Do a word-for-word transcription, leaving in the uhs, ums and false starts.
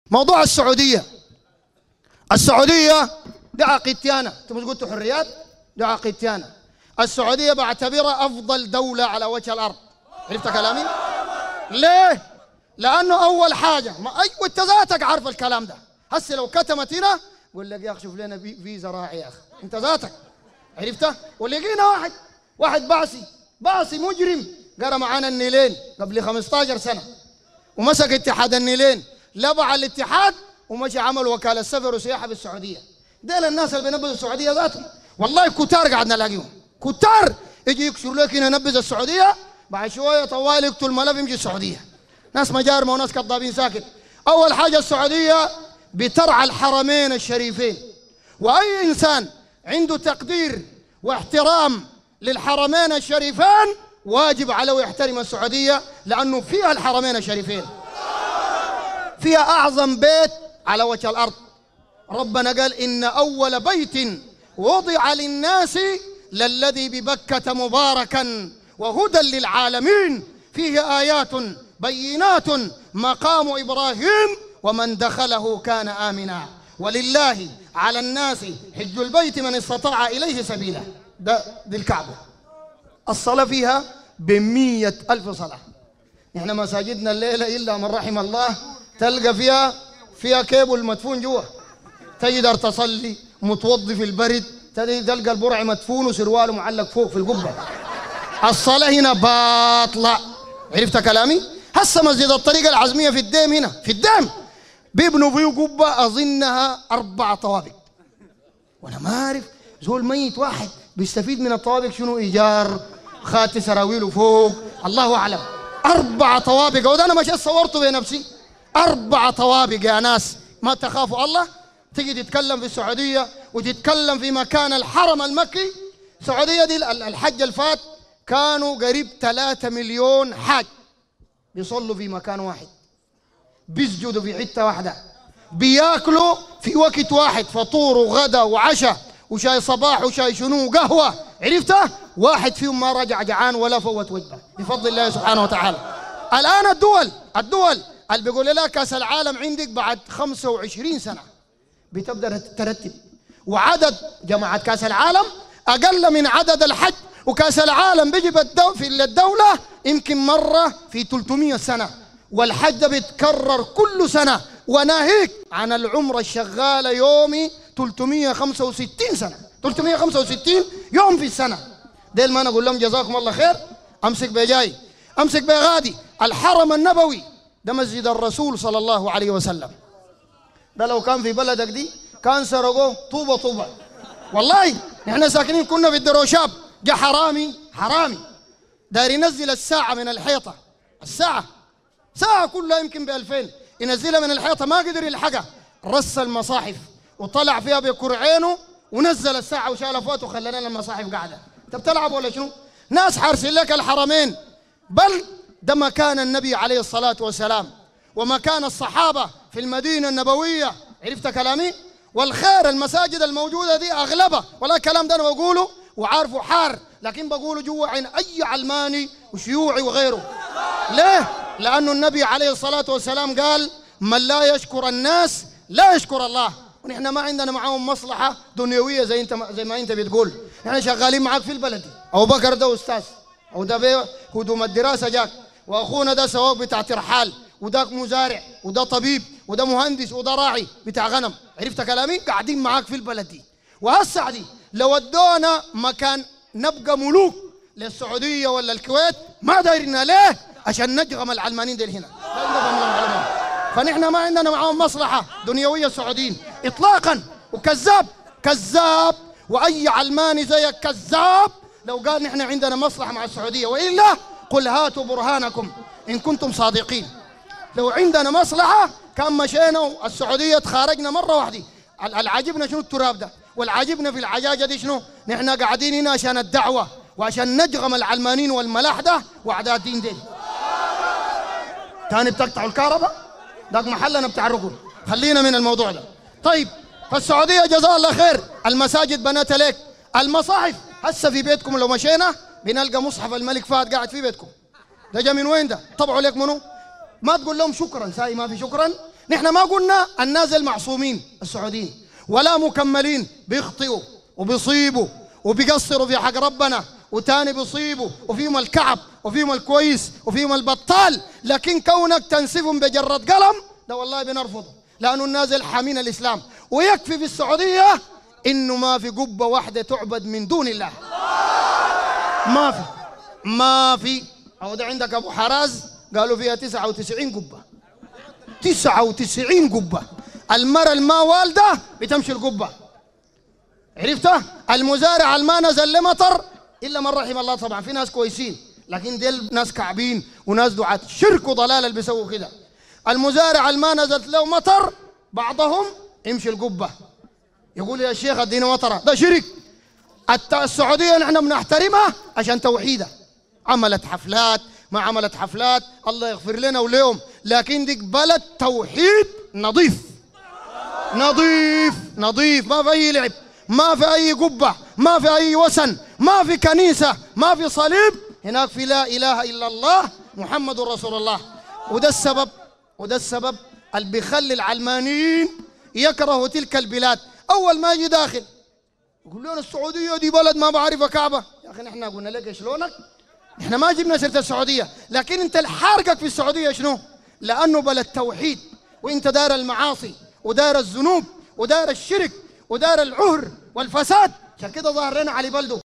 موضوع السعودية. السعودية دي عقيدتي أنا، أنت مش قلت حريات؟ دي عقيدتي أنا. السعودية بعتبرها أفضل دولة على وجه الأرض. عرفت كلامي؟ ليه؟ لأنه أول حاجة ما أي وأنت ذاتك عارف الكلام ده. هسه لو كتمت هنا بقول لك يا أخي شوف لنا فيزا راعي يا أخي، أنت ذاتك عرفته؟ ولقينا واحد واحد بعثي بعثي مجرم قرا معانا النيلين قبل خمسة عشر سنة ومسك اتحاد النيلين، لبع الاتحاد ومشي عمل وكالة سفر وسياحة بالسعودية. ديل الناس اللي بينبذوا السعودية ذاتهم والله كتار قاعد نلاقيهم كتار، يجي يكسر لك هنا نبذ السعودية بعد شوية طوال يقتل الملف يمشي السعودية. ناس مجارمة وناس كذابين ساكت. أول حاجة السعودية بترعى الحرمين الشريفين، وأي إنسان عنده تقدير واحترام للحرمين الشريفين واجب عليه يحترم السعودية، لأنه فيها الحرمين الشريفين، فيها أعظم بيت على وجه الأرض. ربنا قال إن أول بيت وضع للناس للذي ببكة مباركا وهدى للعالمين فيه آيات بينات مقام إبراهيم ومن دخله كان آمنا ولله على الناس حج البيت من استطاع إليه سبيلا. ده دي الكعبة. الصلاة فيها بمية ألف صلاة. إحنا مساجدنا الليلة إلا من رحم الله تلقى فيها فيها كيبل مدفون جوا، تقدر تصلي متوضي في البرد، تلقى البرع مدفون وسرواله معلق فوق في القبة. الصلاة هنا باطلة. عرفت كلامي؟ هسه مسجد الطريقة العزمية في الديم هنا في الديم بيبنوا فيه قبة أظنها أربع طوابق، وأنا ما أعرف زول ميت واحد بيستفيد من الطوابق شنو؟ إيجار خاتي سراويله فوق الله أعلم. أربع طوابق وده أنا مش صورته بنفسي. أربع طوابق يا ناس، ما تخافوا الله. تيجي تتكلم في السعودية وتتكلم في مكان الحرم المكي. السعودية دي الحج الفات كانوا قريب ثلاثة مليون حاج بيصلوا في مكان واحد، بيسجدوا في حتة واحدة، بياكلوا في وقت واحد، فطور وغدا وعشاء وشاي صباح وشاي شنو وقهوة. عرفته؟ واحد فيهم ما رجع جعان ولا فوت وجبة بفضل الله سبحانه وتعالى. الآن الدول الدول اللي بيقول لها كأس العالم عندك بعد خمسة وعشرين سنة بتبدأ ترتب، وعدد جماعة كأس العالم أقل من عدد الحج، وكأس العالم بيجي في الدولة يمكن مرة في ثلاثمئة سنة، والحج بيتكرر كل سنة، وناهيك عن العمرة الشغالة يومي ثلاثمئة وخمسة وستين سنة، ثلاثمئة وخمسة وستين يوم في السنة. ديل ما نقول لهم جزاكم الله خير. أمسك بجاي أمسك بغادي الحرم النبوي ده مسجد الرسول صلى الله عليه وسلم. ده لو كان في بلدك دي كان سرقوه طوبة طوبة والله. نحن ساكنين كنا في الدروشاب، جا حرامي حرامي داير ينزل الساعة من الحيطة، الساعة ساعة كلها يمكن بألفين ينزلها من الحيطة، ما قدر يلحقها، رص المصاحف وطلع فيها بكرعينه ونزل الساعة وشال فوته وخلى لنا المصاحف قاعدة. انت بتلعب ولا شنو؟ ناس حارسين لك الحرمين، بل ده مكان النبي عليه الصلاة والسلام ومكان الصحابة في المدينة النبوية. عرفت كلامي؟ والخير المساجد الموجودة دي أغلبها، ولا الكلام ده أنا بقوله وعارفه حار، لكن بقوله جوا عين أي علماني وشيوعي وغيره. ليه؟ لأنه النبي عليه الصلاة والسلام قال من لا يشكر الناس لا يشكر الله. ونحن ما عندنا معاهم مصلحة دنيوية زي انت زي ما انت بتقول. نحن شغالين معاك في البلد. أبو بكر ده أستاذ، أو ده بيه هدوم الدراسة جاك، وأخونا ده سواق بتاع ترحال، وده مزارع، وده طبيب، وده مهندس، وده راعي بتاع غنم. عرفت كلامي؟ قاعدين معاك في البلد دي. وهسه دي لو ودونا مكان نبقى ملوك للسعودية ولا الكويت ما دايرنا. ليه؟ عشان نجغم العلمانيين ديل هنا. فنحن ما عندنا معاهم مصلحة دنيوية السعوديين إطلاقا. وكذاب كذاب، وأي علماني زيك كذاب لو قال نحن عندنا مصلحة مع السعودية. وإلا قل هاتوا برهانكم إن كنتم صادقين. لو عندنا مصلحة كان مشينا والسعودية تخارجنا مرة واحدة. العاجبنا شنو التراب ده، والعاجبنا في العجاجة دي شنو؟ نحن قاعدين هنا عشان الدعوة وعشان نجغم العلمانيين والملاحدة وأعداء الدين دي. تاني بتقطعوا الكهرباء داك محلنا بتاع الركن. خلينا من الموضوع ده. طيب فالسعودية جزاها الله خير، المساجد بنات لك، المصاحف هسه في بيتكم لو مشينا بنلقى مصحف الملك فهد قاعد في بيتكم. ده جا من وين ده؟ طبعوا لك منو؟ ما تقول لهم شكرا، ساي ما في شكرا، نحن ما قلنا الناس المعصومين السعوديين ولا مكملين، بيخطئوا وبيصيبوا وبيقصروا في حق ربنا، وتاني بيصيبوا، وفيهم الكعب وفيهم الكويس وفيهم البطال، لكن كونك تنسفهم بجرة قلم ده والله بنرفضه، لأنه الناس الحامين الإسلام. ويكفي في السعودية إنه ما في قبة واحدة تعبد من دون الله، ما في ما في. أو ده عندك أبو حراز قالوا فيها تسعة وتسعين قبة، تسعة وتسعين قبة. المرأة الما والدة بتمشي القبة، عرفتها؟ المزارع الما نزل لمطر إلا من رحم الله، طبعا في ناس كويسين لكن ديل ناس كعبين وناس دعاة شرك وضلال اللي بيسووا كده. المزارع الما نزلت له مطر بعضهم يمشي القبة، يقول يا شيخ ادينا مطره، ده شرك. السعودية نحن بنحترمها عشان توحيدها، عملت حفلات ما عملت حفلات الله يغفر لنا وليهم، لكن ديك بلد توحيد نظيف نظيف نظيف، ما في أي لعب، ما في أي قبة، ما في أي وثن، ما في كنيسة، ما في صليب، هناك في لا إله إلا الله محمد رسول الله. وده السبب وده السبب اللي بيخلي العلمانيين يكرهوا تلك البلاد. أول ما يجي داخل يقول لنا السعودية دي بلد ما بعرفها كعبة. يا أخي نحن قلنا لك شلونك؟ نحن ما جبنا سيرة السعودية، لكن أنت الحارقك في السعودية شنو؟ لأنه بلد توحيد، وأنت دار المعاصي ودار الذنوب ودار الشرك ودار العهر والفساد، عشان كده ظهر لنا علي بلدو.